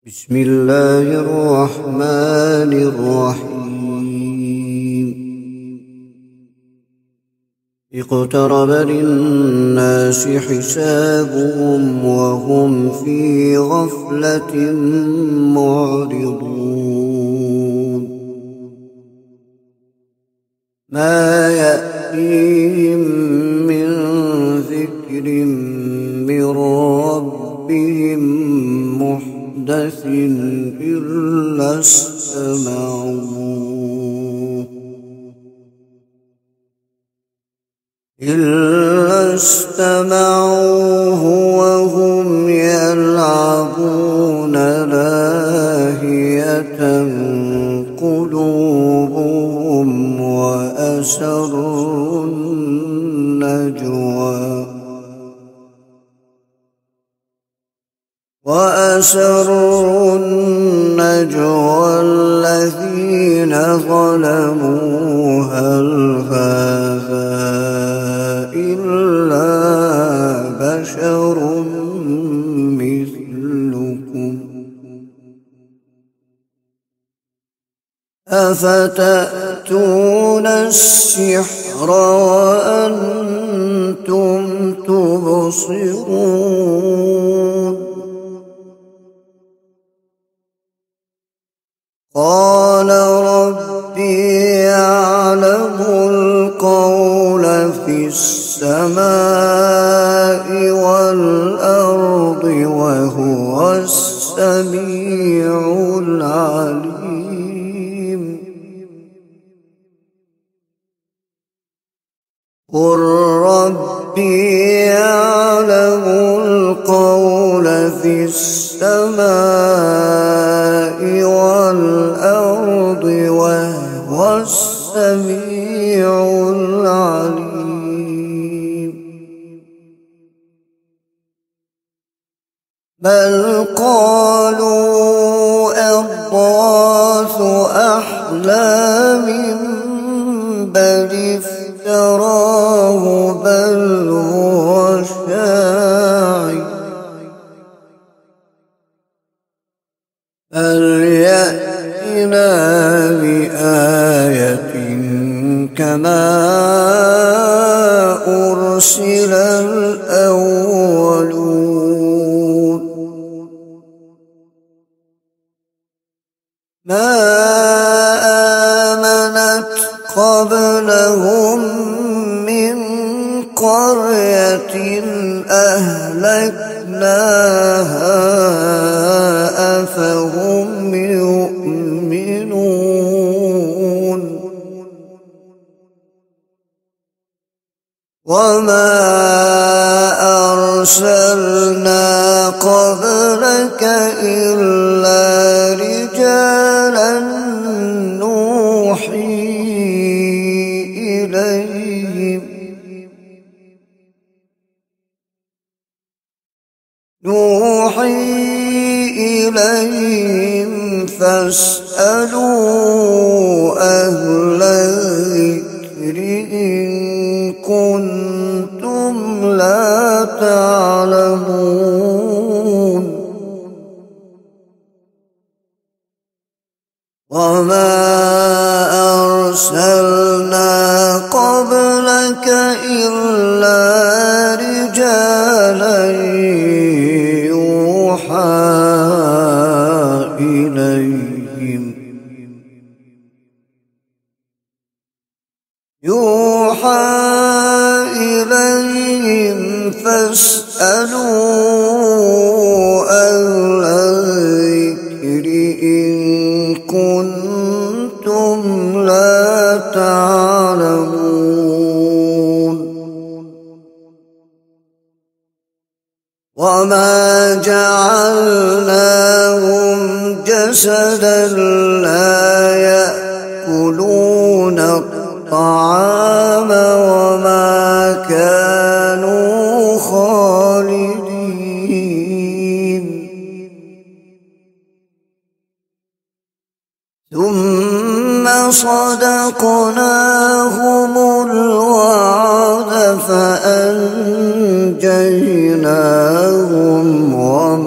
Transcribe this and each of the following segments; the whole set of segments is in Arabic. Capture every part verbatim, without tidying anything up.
بسم الله الرحمن الرحيم اقترب للناس حسابهم وهم في غفلة معرضون ما يأتيهم من ذكر من ربهم محدث إلا استمعوه إلا استمعوه وهم يلعبون لاهية قلوبهم وأسروا النجوى وأسروا النجوى الذين ظلموا هل هذا إلا بشر مثلكم أفتأتون السحر وأنتم تبصرون قال ربي يعلم القول في السماء والأرض وهو السميع العليم قل ربي يعلم القول في السماء والأرض وهو السميع العليم بل قالوا أضغاث أحلام بل افتراه بل هو شاعر فليأتنا بآية كما أرسل الأولون ما آمنت قبلهم من قرية أهلكناها أفهم يؤمنون وما أرسلنا قبلك إلا رجالا نوحي إليهم نوحي إليهم فاسألوا أهل الذكر إن كنتم لا تعلمون وما أرسلنا قبلك إلا رجالا يوحى إليهم يوحى إليهم فاسألوا أهل الذكر إن كنتم لا تعلمون وما جعلناهم جسدا لا يأكلون الطعام وما كانوا خالدين ثم صدقناهم الوعد فأنجيناهم وما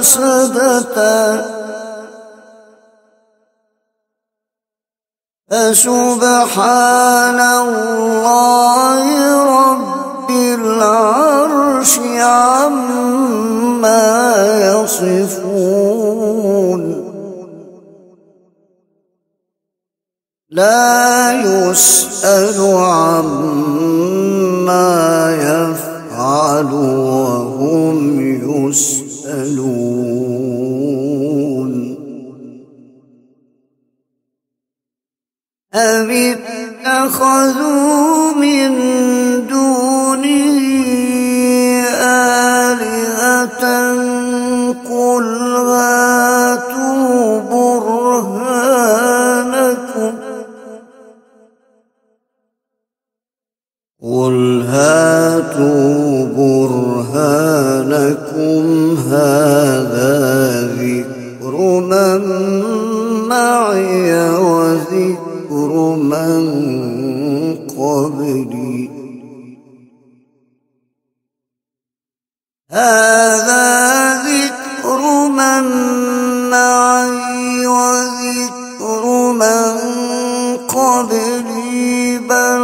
فسدتا فسبحان الله رب العرش عما يصفون لا يسأل عما يفعل وهم يسألون أم اتخذوا من دونه آلهة قل هاتوا برهانكم قل هاتوا برهانكم هذا ذكر من معي وذكر من قبلي هذا ذكر من معي وذكر من قبلي بل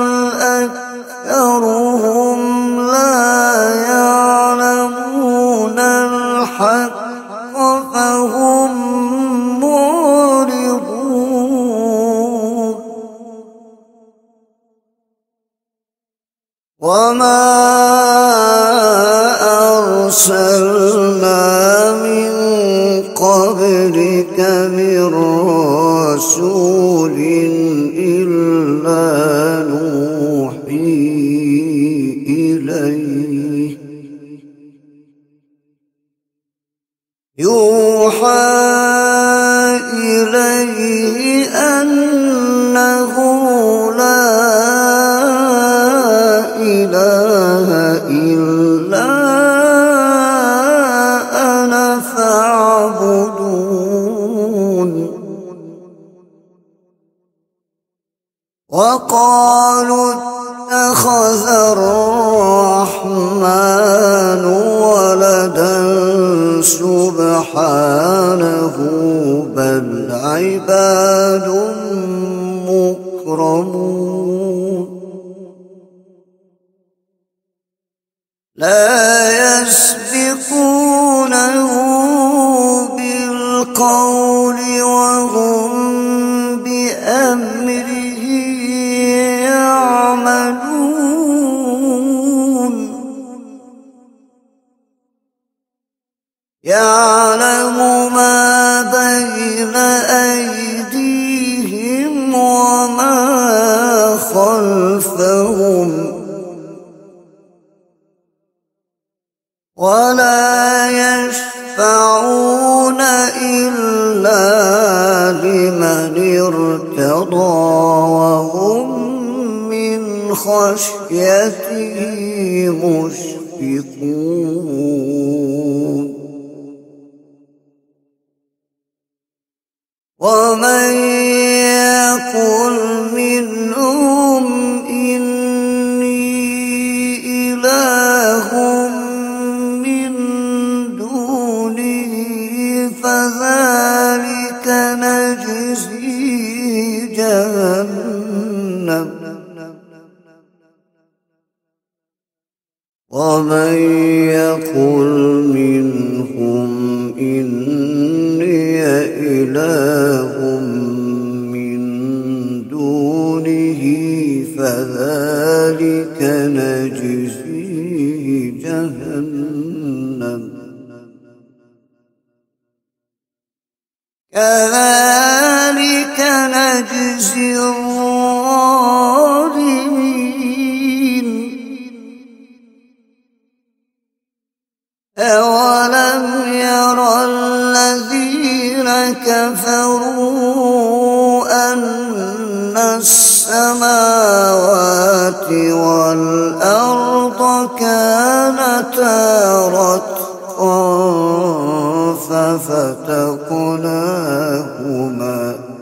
أكثرهم لا يعلمون الحق فهم معرضون وما أرسلنا من قبلك من رسول إلا نوحي إليه يوحى إليه أنه لا إله إلا أنا فاعبدون وقالوا اتخذ الرحمن ولدا سبحانه بل عباد مكرمون لا يسبقونه بالقول وهم بأمره يعملون يعلم ما بين أيديهم وما خلفهم ولا يشفعون إلا لمن ارتضى وهم من خشيته مشفقون ومن يقل منهم إني إله من دونه فذلك نجزيه جهنم ومن يقل منهم إني إله من دونه فذلك نجزيه جهنم كذلك نجزي الظالمين أولم يرى الذين كفروا أن السماوات والأرض كانتا رتقا ففتقناهما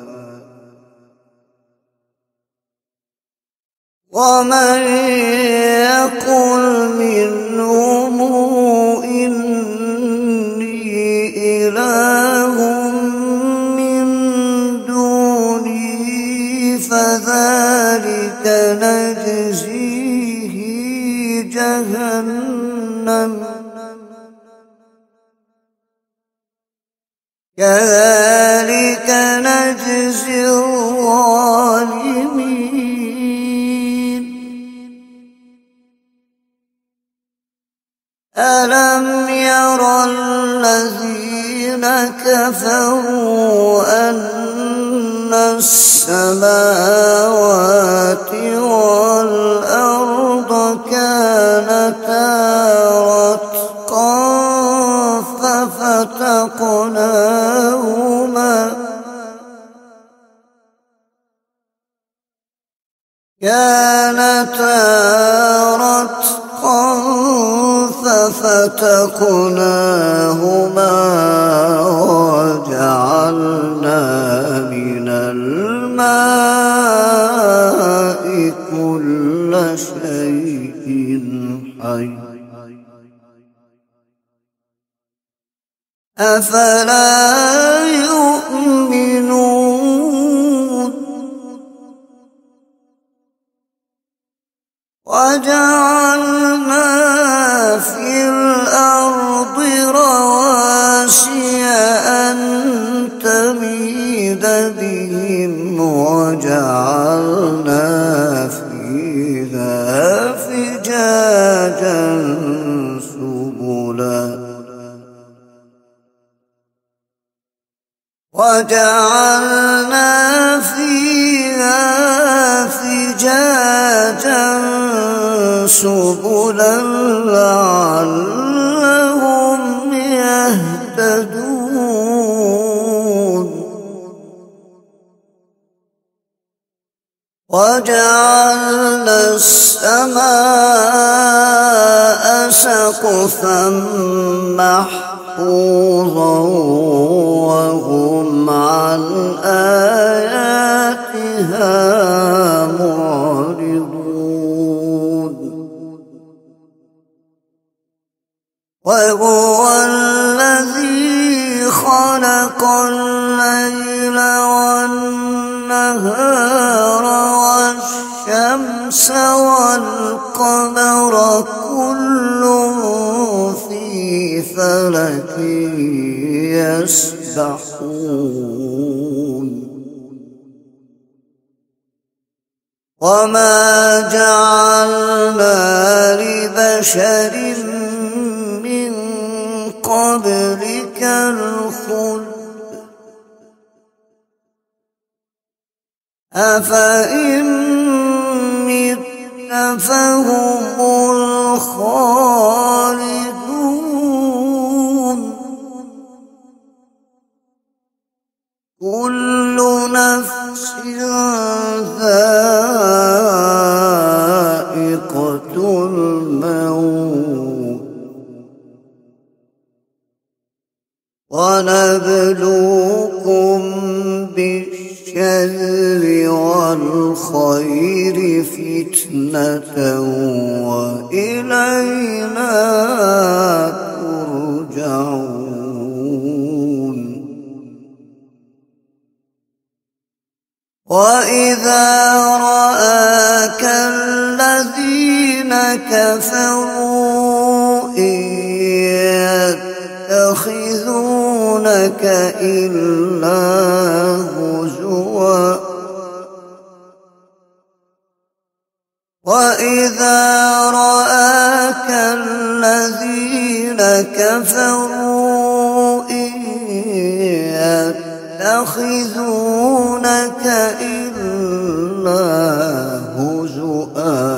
ومن يقل منهم إني جهنم كذلك نجزي الظالمين ألم ير الذين كفروا أن السماوات والأرض كانتا رتقا ففتقناهما كانتا رتقا ففتقناهما وجعلنا من الماء كل شيء حي أفلا يؤمنون وجعلنا في الأرض رواسي أن تميد بهم وجعلنا فيها فجاجا سبلا وجعلنا فيها فجاجا سبلا لعلهم يهتدون وجعلنا السماء سقفا محفوظا وهم عن آياتها معرضون وهو الذي خلق الليل والنهار والشمس والقمر كل في فلك يسبحون وما جعلنا لبشر من قبلك الخلد أفإن مت فهم الخالدون كل نفس ذائقة الموت ونبلوكم بالشر والخير فتنة وإلينا ترجعون وإذا رآك الذين كفروا إن يتخذونك إلا هزوا وإذا رآك الذين كفروا إن يتخذونك إلا هزوا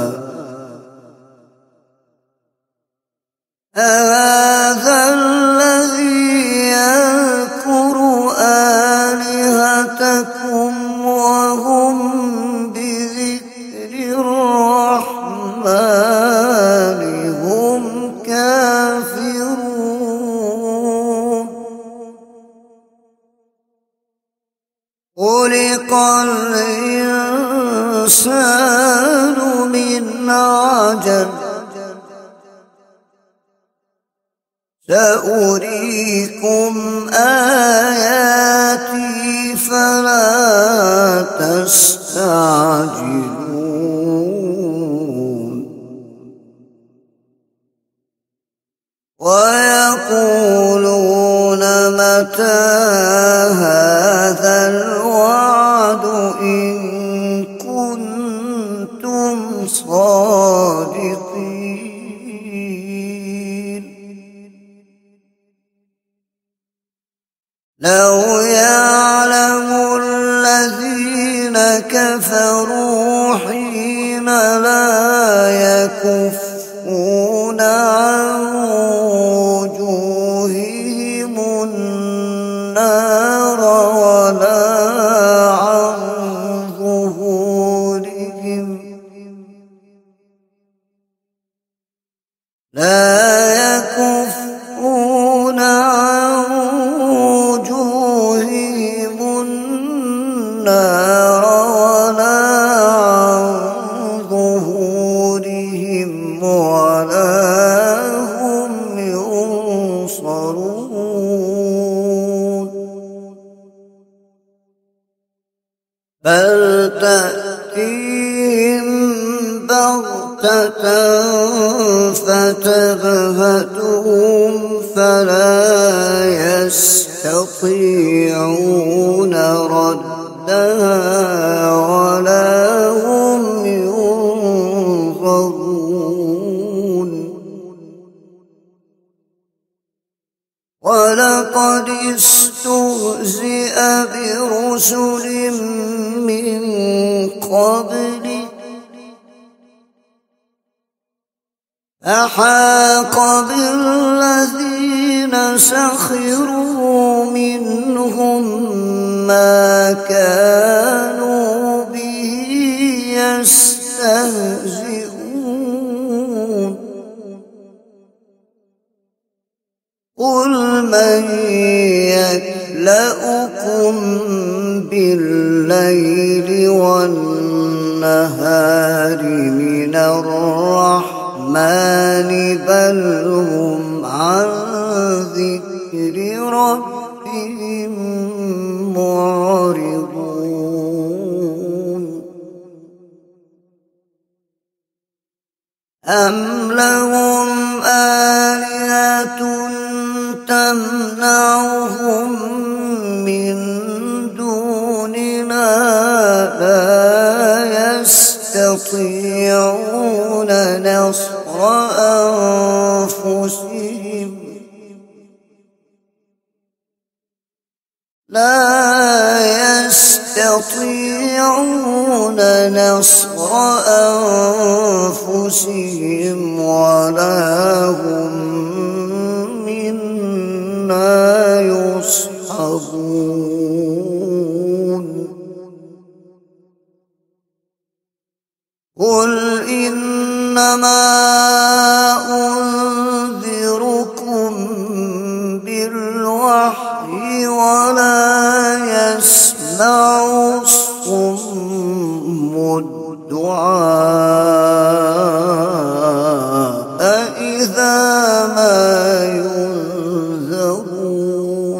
هذا الذي يذكر آلهتكم وهم بذكر الرحمن هم كافرون خلق الإنسان من عجل سأريكم آياتي فلا تستعجلون ويقولون متى هذا الوعد إن كنتم صادقين. لو يعلم الذين كفروا حين لا يكفون عن وجوههم النار ولا عن ظهورهم لا يكفون عن وجوههم النار ولا عن ظهورهم ولا هم ينصرون. بل تأتيهم بغتة فتبهتهم فلا يستطيعون ردها ولا هم ينظرون. ولقد استهزئ برسل من قبلك فحاق بالذين سخروا منهم ما كانوا به يستهزئون. قل من يكلؤكم بالليل والنهار من الرحمن بل هم عن ذكر ربهم معرضون. أم لهم آلهة تمنعهم من دوننا لا يستطيعون نصر أنفسهم لا يستطيعون نصر أنفسهم ولا هم منا يصحبون. قل إنما أنذركم بالوحي ولا يسمع الصم الدعاء إذا ما ينذرون.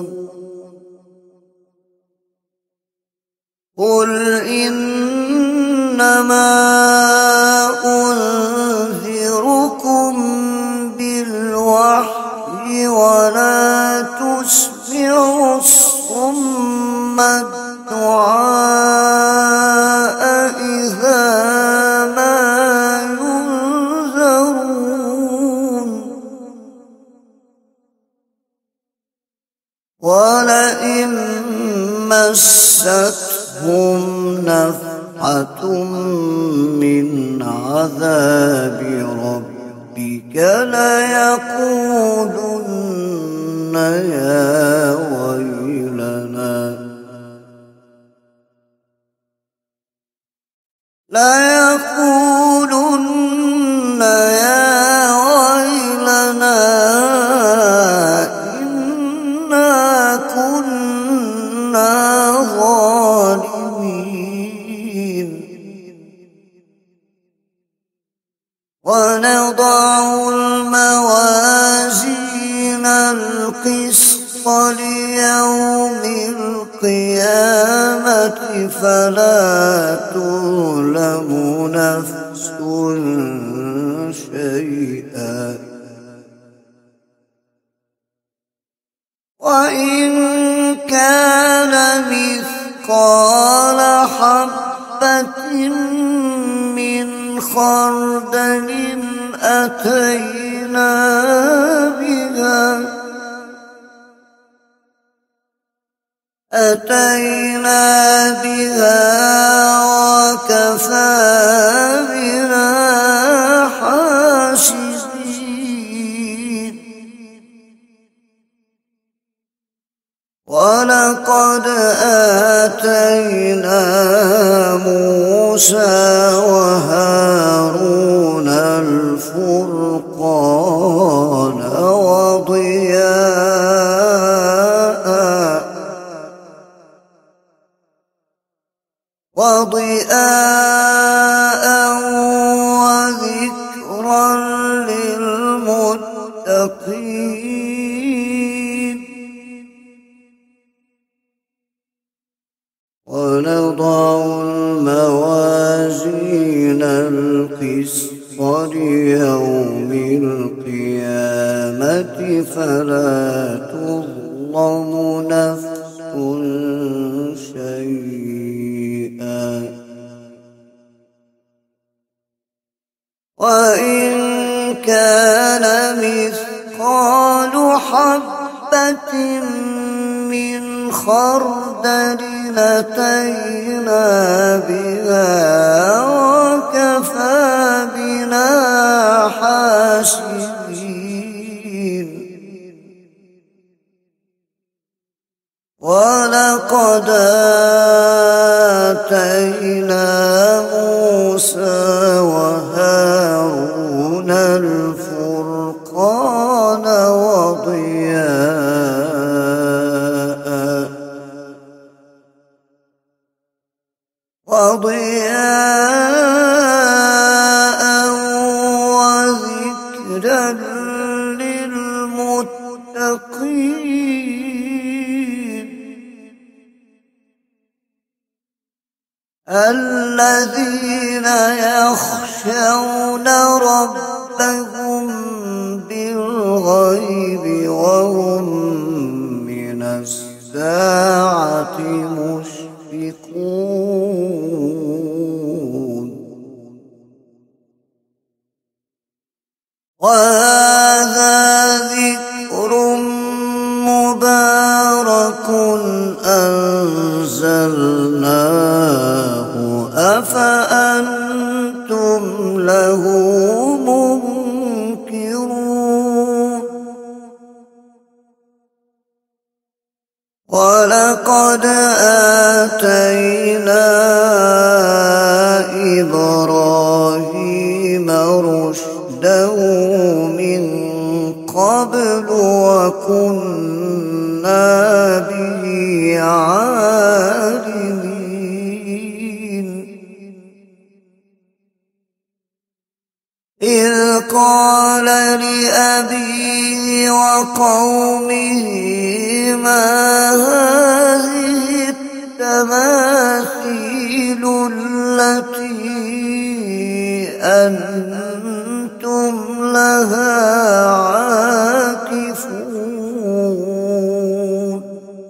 قل إنما أنذركم بالوحي ولا تسمع الصم الدعاء إذا ما ينذرون. ولئن مستهم نفحة من عذاب ربك ليقولن يا ويلنا ليقولن يا ويلنا إنا كنا ظالمين. ونضع الموازين القسط ليوم القيامة فلا تظلم نفس شيئا أتينا بها أتينا بها وكفى بنا حاسبين ولقد آتينا موسى وهارون الفرقان وضياء وضياء وذكرا للمتقين ونضع الموازين القسط ليوم القيامة فلا تظلم نفس شيئا وإن كان مثقال حبة من خردل أتينا بها وكفى بنا حاسبين ولقد آتينا موسى وهارون الفرقان وضياء وضياء وذكرا للمتقين الذين يخشون ربهم بالغيب وهم من الساعة مشفقون وهذا ذكر مبارك أنزلناه أفأنتم له منكرون ولقد آتينا إبراهيم رشده من قبل وكنا به عالمين إذ قال لأبيه وقومه ما هذه التماثيل التي أنتم لها عاكفون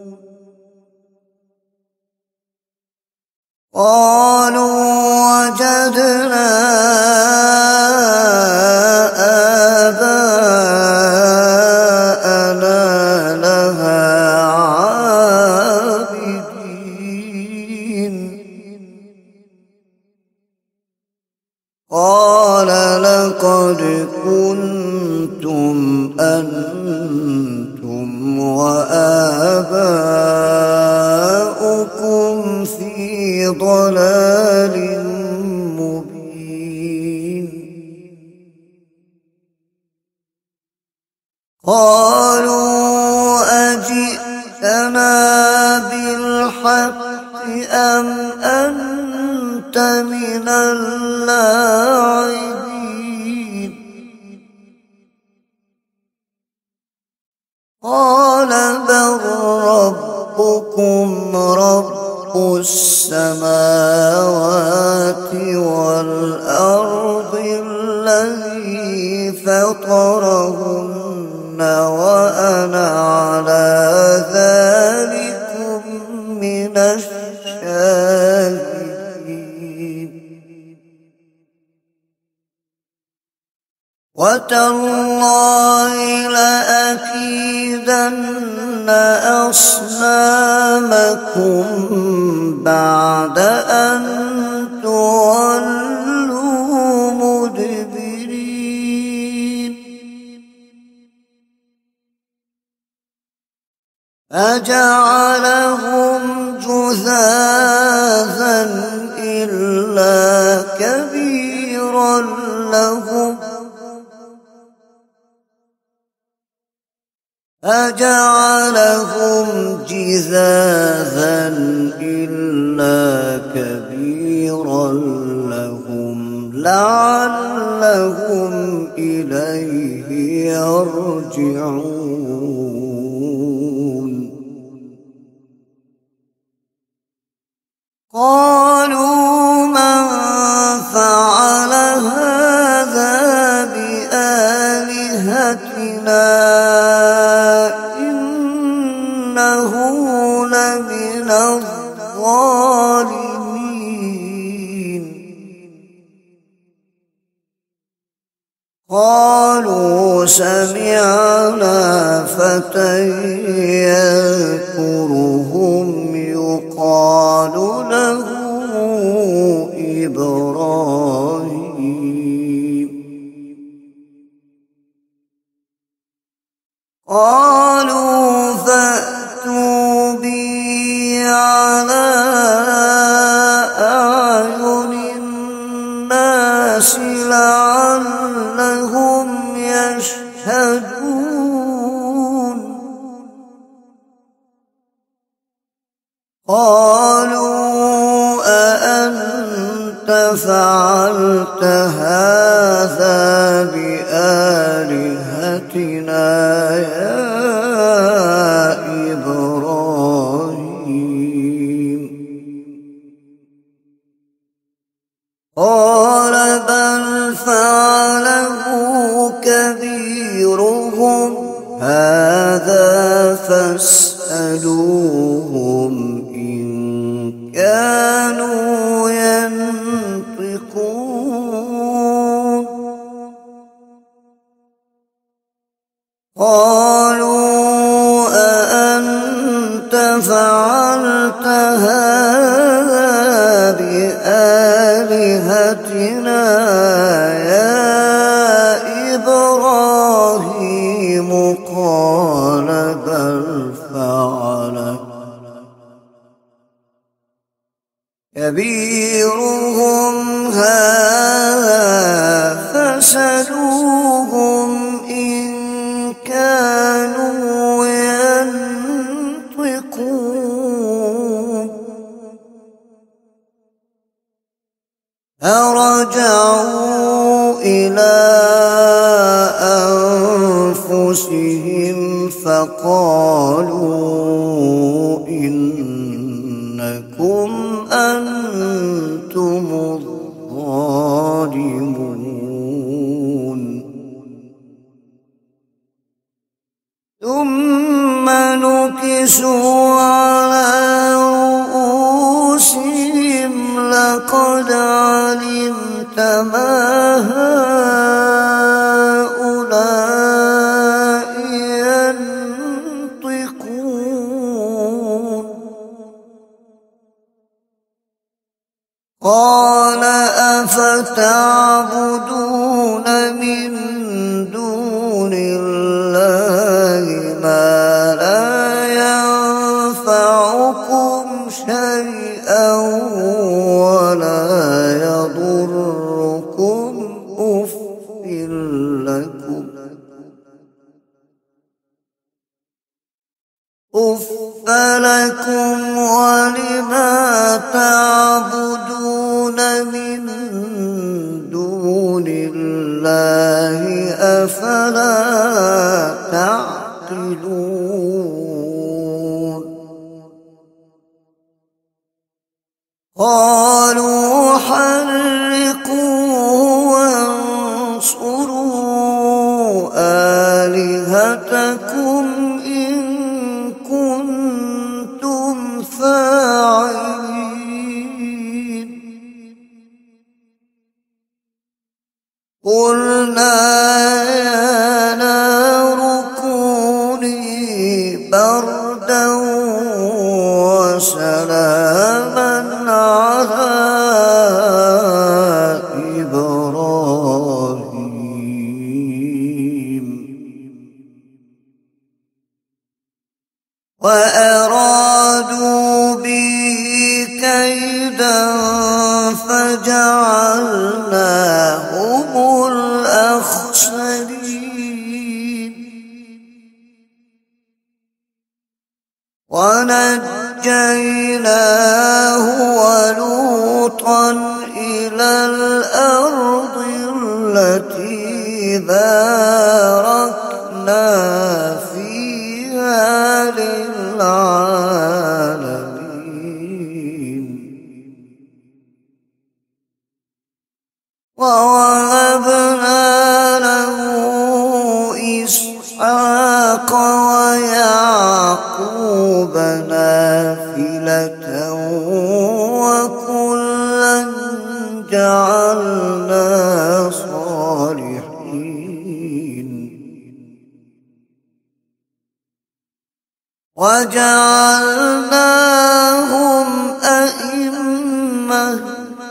قالوا وجدنا آباءنا لها عابدين قال لقد كنتم أنتم وآباؤكم في ضلال مبين قالوا أجئتنا بالحق أم أنت من اللاعبين قال بل ربكم رب السماوات والأرض الذي فطرهن وأنا على ذلكم من الشاهدين وتالله لأكيدن أصنامكم بعد أن تولوا مدبرين فجعلهم جذاذا إلا كبيرا لهم فجعلهم جذاذا إلا كبيرا لهم لعلهم إليه يرجعون قالوا من فعل هذا بآلهتنا إنه لمن الظالمين قالوا سمعنا فتى يذكرهم يقال له إبراهيم قالوا فأتوا به على أعين الناس لعلهم يشهدون قالوا أأنت فعلت هذا بآلهتنا يا إبراهيم قال بل فعله كبيرهم هذا فاسألوهم إن كانوا ينطقون قالوا أأنت فعلت هذا بآلهتنا يا إبراهيم قال بل فعله كبيرهم هذا فاسألوهم إن كانوا ينطقون فرجعوا إلى أنفسهم فقالوا إنكم أنتم الظالمون ثم نكسوا على رؤوسهم لقد علمت ما هؤلاء ينطقون قال أفتعبدون من دون الله ما لا ينفعكم شيئا ولا يضركم أف لكم أف لكم ولما تعبدون من دون الله أفلا تعقلون قالوا حرقوه وانصروا آلهتكم إن كنتم فاعلين قلنا وأرادوا به كيدا فجعلناهم الأخسرين ونجيناه ولوطا إلى الأرض التي باركنا فيها للعالمين ووهبنا له إسحاق ويعقوب نافلة وكلا جعلنا صالحين وجعلناهم أئمة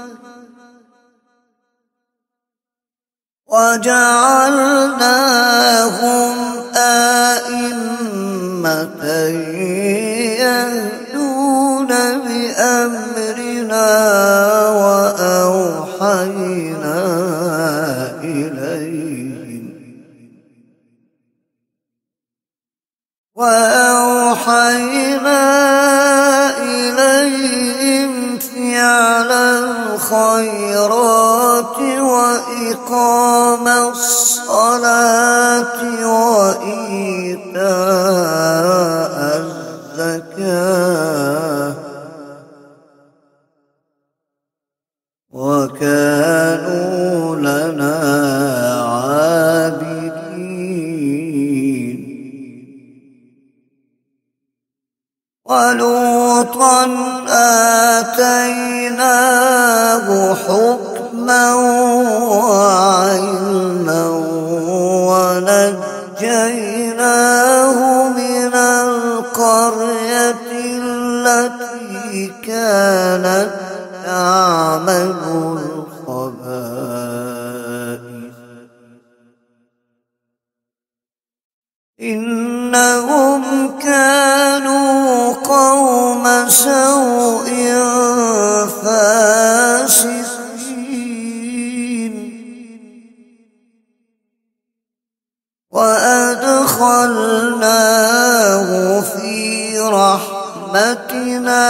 وجعلناهم أئمة يهدون بأمرنا وأوحينا إليهم وأوحينا إليهم فعل الخيرات وإقام الصلاة وإيتاء الزكاة وكانوا لنا عابدين ولوطا آتيناه حكما وعلما ونجيناه من القرية التي كانت تعمل الخبائث إنهم كانوا قوم سوء فاسقين وأدخلناه في رحمتنا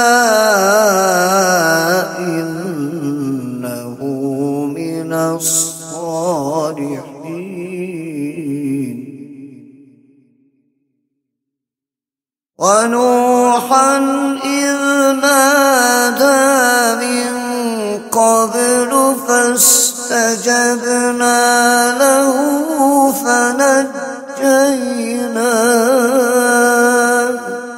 إنه من الصالحين ونوحا إذ نادى من قبل فاستجبنا له فنجيناه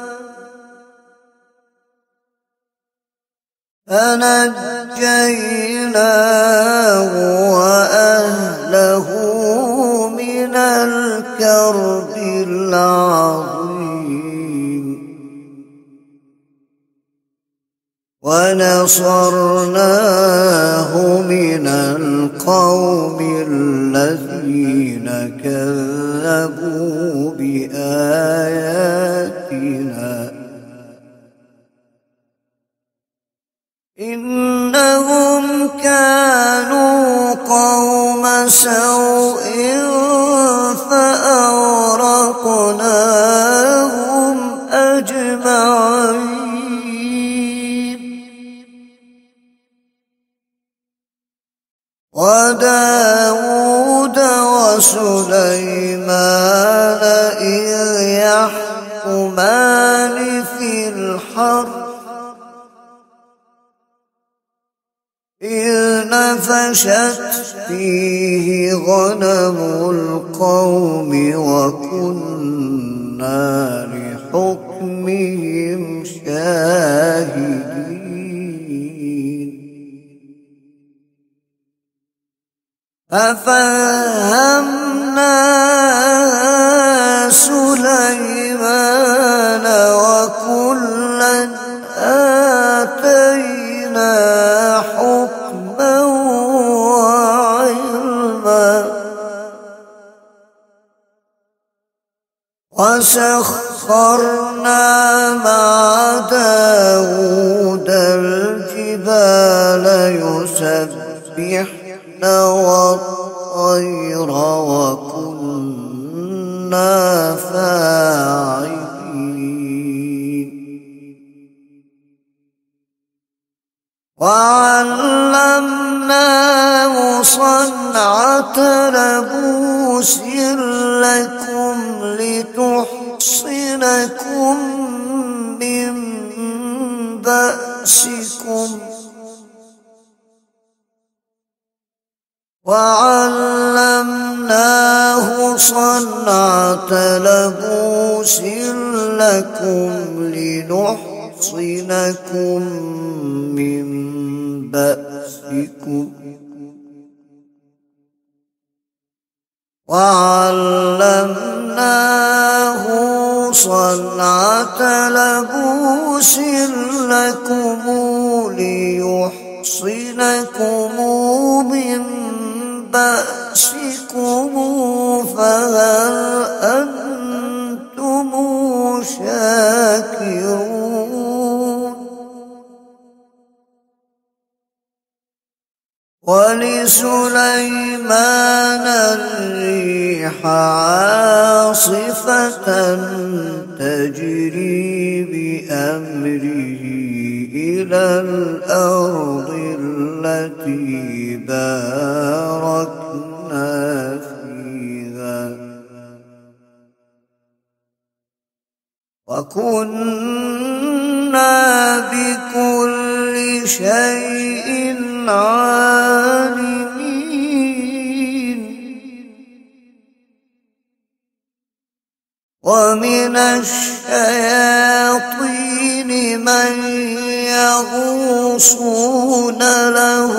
فنجيناه وأهله من الكرب العظيم ونصرناه من القوم الذين كذبوا بآياتنا إنهم كانوا قوم سوء فأغرقناهم أجمعين وداود وسليمان إذ يحكمان في الحرث إذ نفشت فيه غنم القوم وكنا لحكمهم شاهدين ففهمناها سليمان وكلا آتينا حكما وعلما وسخرنا مع داود الجبال يسبحن والطير وكنا فاعلين وعلمناه صنعة لبوس لكم لتحصنكم من بأسكم وعلمناه صنعة لبوس لكم لنحصنكم من بأسكم وعلمناه صنعة لبوس لكم ليحصنكم من بأسكم فهل أنتم شاكرون ولسليمان الريح عاصفة تجري بأمره إلى الأرض التي باركنا فيها وكنا بكل شيء عالمين ومن الشياطين من يغوصون له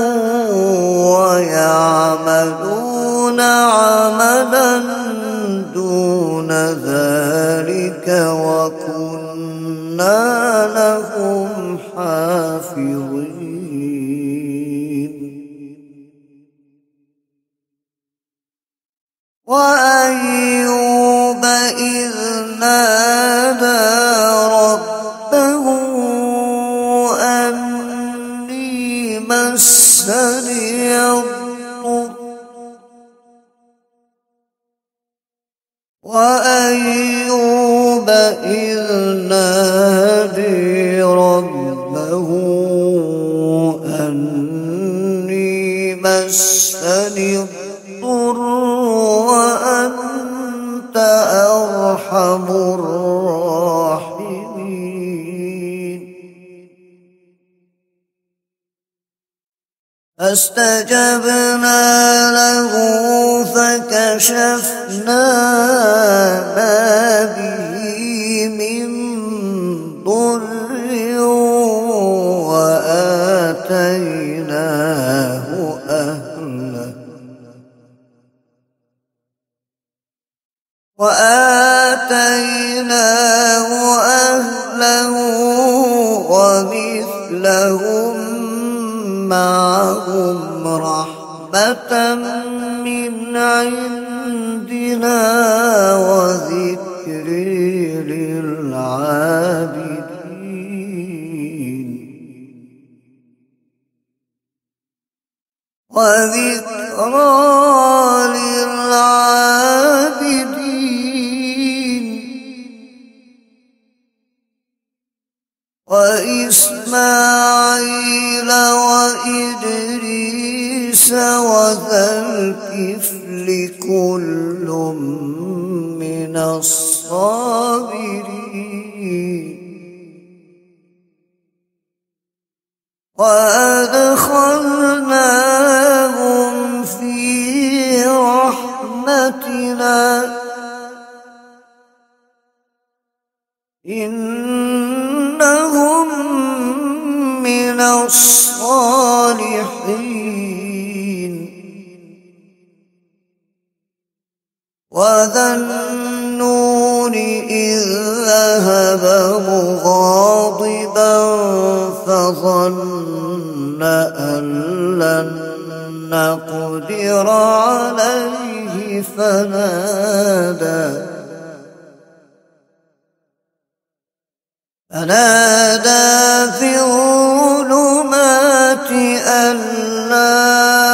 ويعملون عملا دون ذلك وكنا لهم حافظين وأيوب إذ نادى ربه أني مسني الضر وأيوب إذ نادى ربه أني مسني الضر وأنت أرحم الراحمين فاستجبنا له فكشفنا ما به من ضر وآتيناه أهله وآتيناه أهله ومثلهم معهم رحمة من عندنا وذكر للعابدين وذكرى للعابدين وإسماعيل وإدريس وذا الكفل كل من الصابرين وأدخلناهم في رحمتنا إنهم من الصالحين وذا النون إذ ذهب مغاضبا فظن أن لن نقدر عليه فنادى فنادى في الظلمات أن لا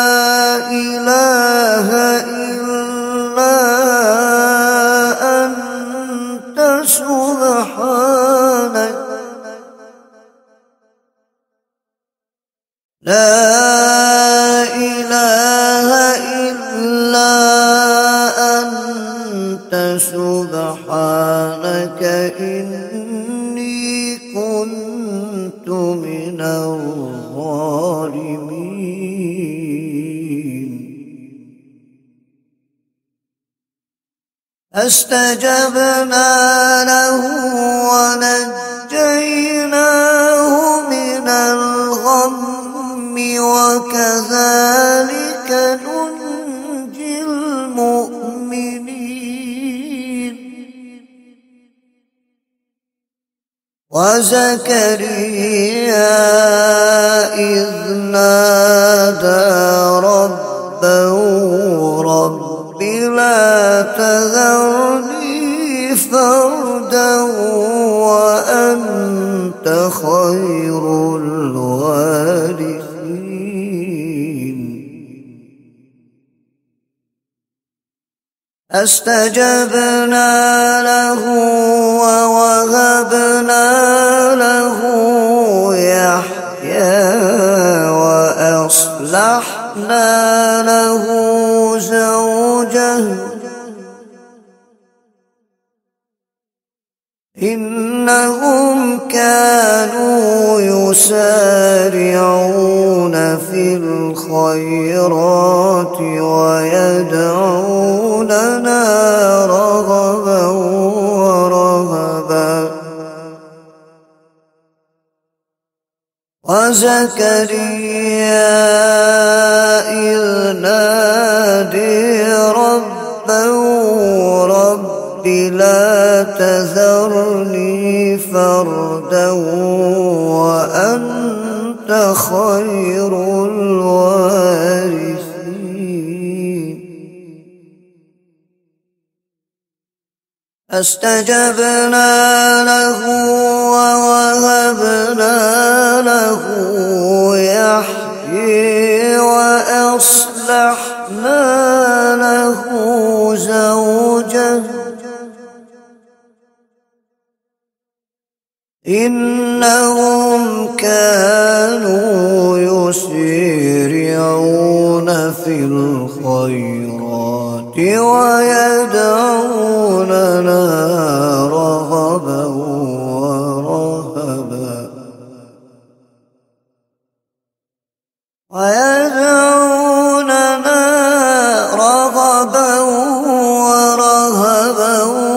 إله إلا أنت سبحانك لا إله إلا أنت سبحانك إني كنت من الظالمين فاستجبنا له ونجيناه من الغم وكذلك ننجي المؤمنين وزكريا إذ نادى ربه رب لا تذرني فردا وأنت خير الوارثين فاستجبنا له ووهبنا له يحيى وأصلحنا له زوجه إنهم كانوا يسارعون في الخيرات ويدعوننا رغبا ورهبا وزكريا إذ نادى ربه رب لا تذرني فردا وأنت خير الوارثين فاستجبنا له ووهبنا له يحيى وأصلحنا له زوجه إنهم كانوا يسارعون في الخيرات ويدعوننا رغبا ورهبا ويدعوننا رغبا ورهبا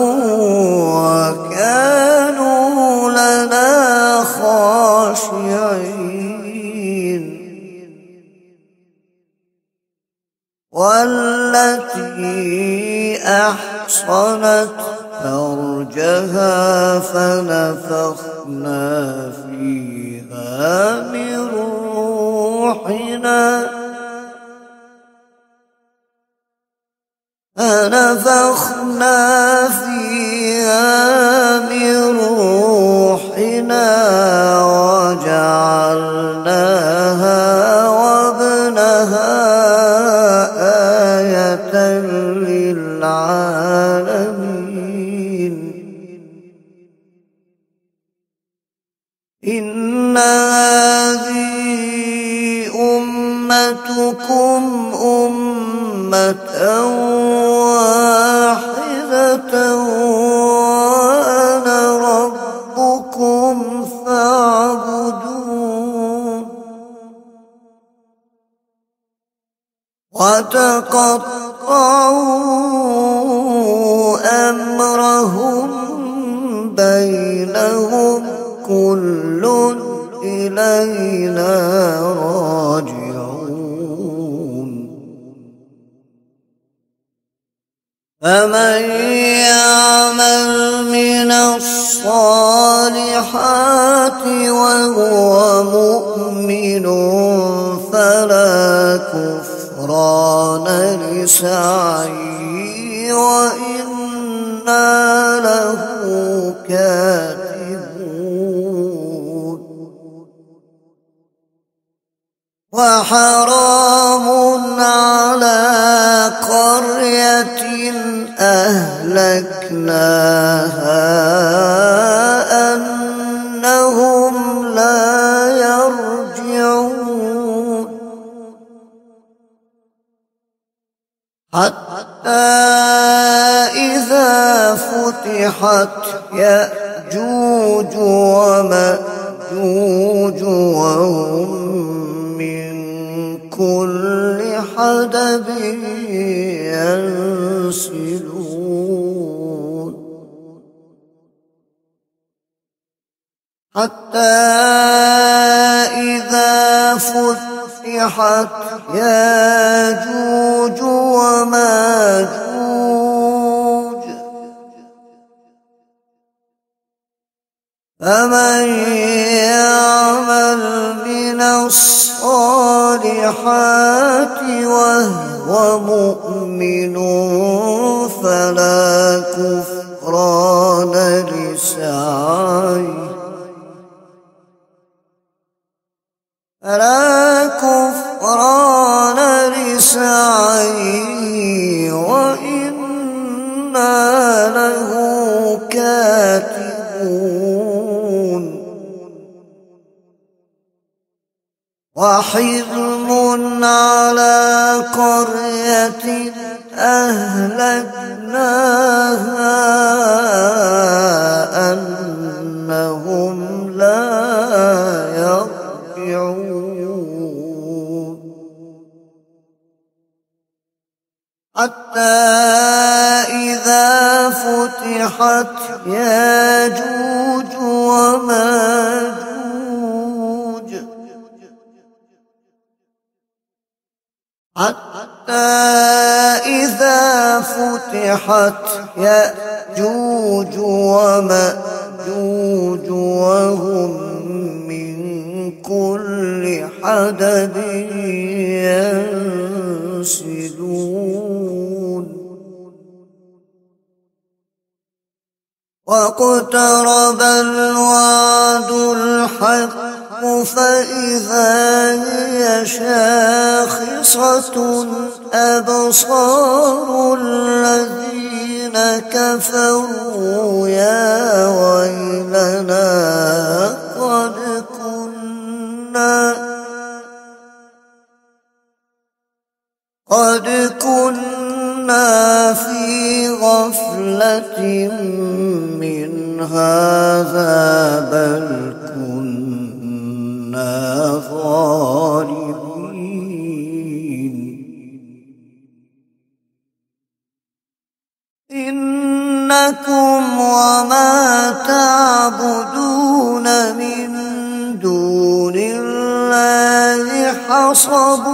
وكانوا لنا خاشعين والتي أحصنت فرجها فنفخنا فيها من روحنا فنفخنا فيها من روحنا وجعلناها وابنها آية للعالمين إن هذه أمتكم أمة واحدة وأنا ربكم فاعبدون وتقطعوا أمرهم بينهم كل إلينا راجعون فمن يعمل من الصالحات وهو مؤمن فلا كفران لسعيه وإنا له كاتبون وحرام على قرية أهلكناها أنهم لا يرجعون حتى إذا فتحت يأجوج ومأجوج وهم من كل حدب ينسلون حتى إذا فتحت ياجوج وماجوج فمن يعمل من الصالحات وهو مؤمن فلا كفران لسعيه فلا كفران لسعيه وإنا له كاتبون وحرم على قرية أهلكناها أنهم لا يرجعون حتى إذا فتحت ياجوج وماجوج حتى إذا فتحت يأجوج ومأجوج وهم من كل حدب ينسلون واقترب الوعد الحق فإذا هي شاخصة أبصار الذين كفروا يا ويلنا قد كنا قد كنا في غفلة من هذا بل كنا ظالمين إنكم وما تعبدون من دون الله حصب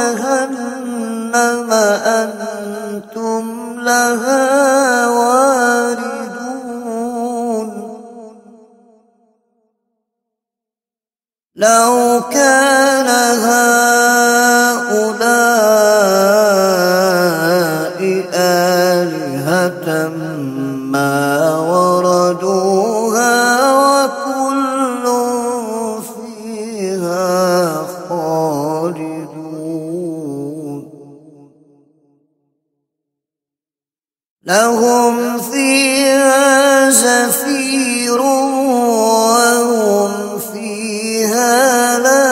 جهنم أنتم لها واردون لو كان هؤلاء آلهة ما وردوها وكل فيها خالدون لهم فيها زفير وهم فيها لا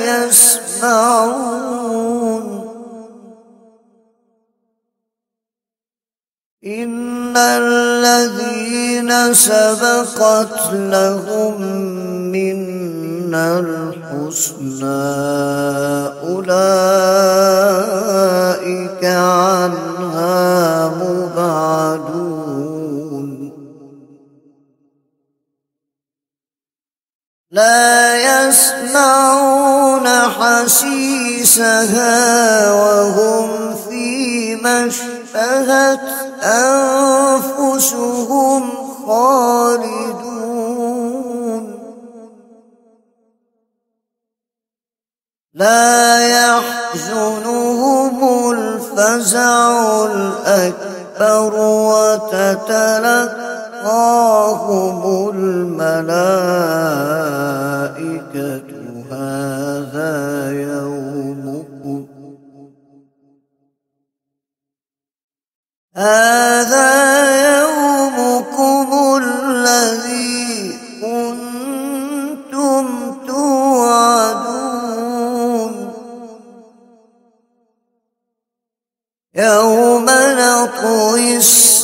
يسمعون إن الذين سبقت لهم منا الحسنى أولئك عنها مبعدون لا يسمعون حسيسها وهم فيما اشتهت أنفسهم خالدون لا يحزنهم الفزع الأكبر وتتلقاهم الملائكة هذا يوم هذا يومكم الذي كنتم توعدون يوم نطوي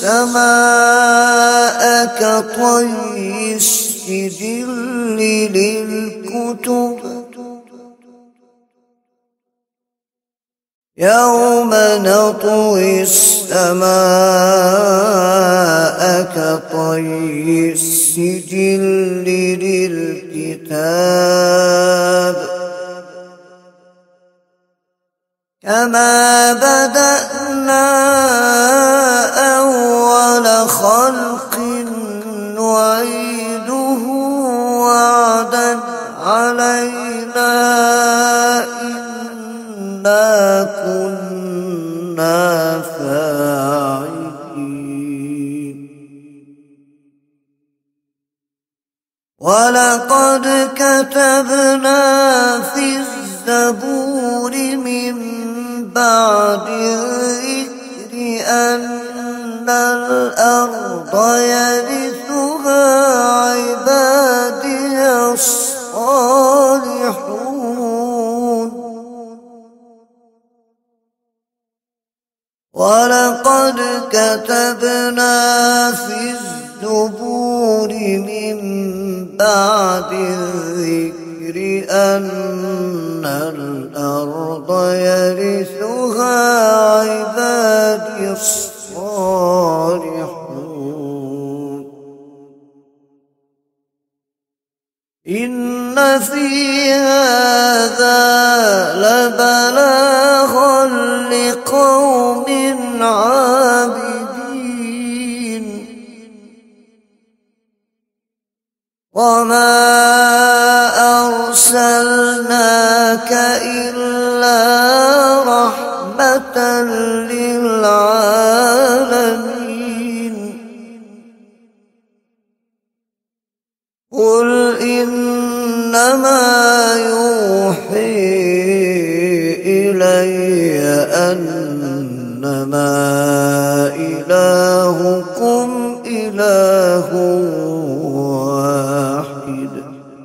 السماء كطي السجل للكتب يوم نطوي السماء كطي السجل للكتاب كما بدأنا أول خلق نعيده وعدا علينا إنا كنا فاعلين ولقد كتبنا في الزبور من بعد الذكر أن الأرض يرثها عبادي الصالحون ولقد كتبنا في الزبور من بعد الذكر أن الأرض يرثها عبادي الصالحون إن في هذا لبلاغا لقوم عابدين وما أرسلناك إلا رحمة للعالمين قل إنما يوحي إلي أنما إلهكم إله واحد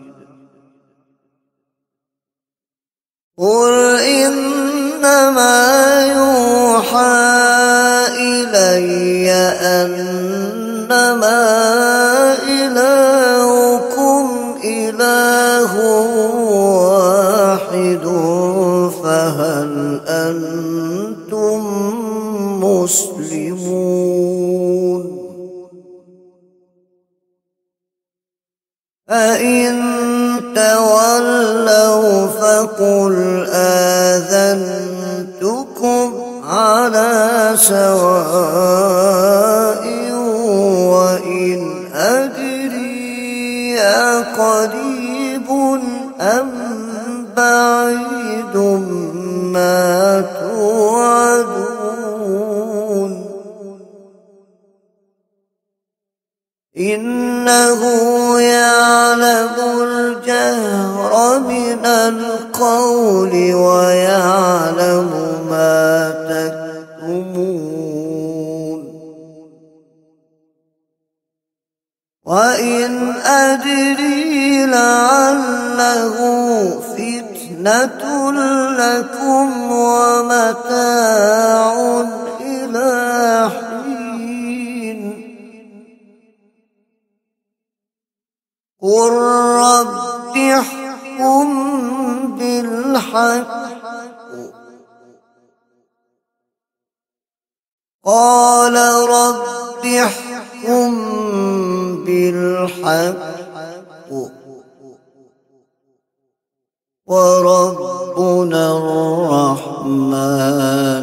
قل إنما يوحى إلي أنما إلهكم إله واحد فهل أنتم مسلمون فإن تولوا فقل آذنتكم على سواء وإن أدري أقريب أم بعيد ما توعدون إنه يعلم الجهر من القول ويعلم ما تكتمون وإن أدري لعله فتنة لكم ومتاع إلى حين قل رب احكم بالحق قال رب احكم بالحق وربنا الرحمن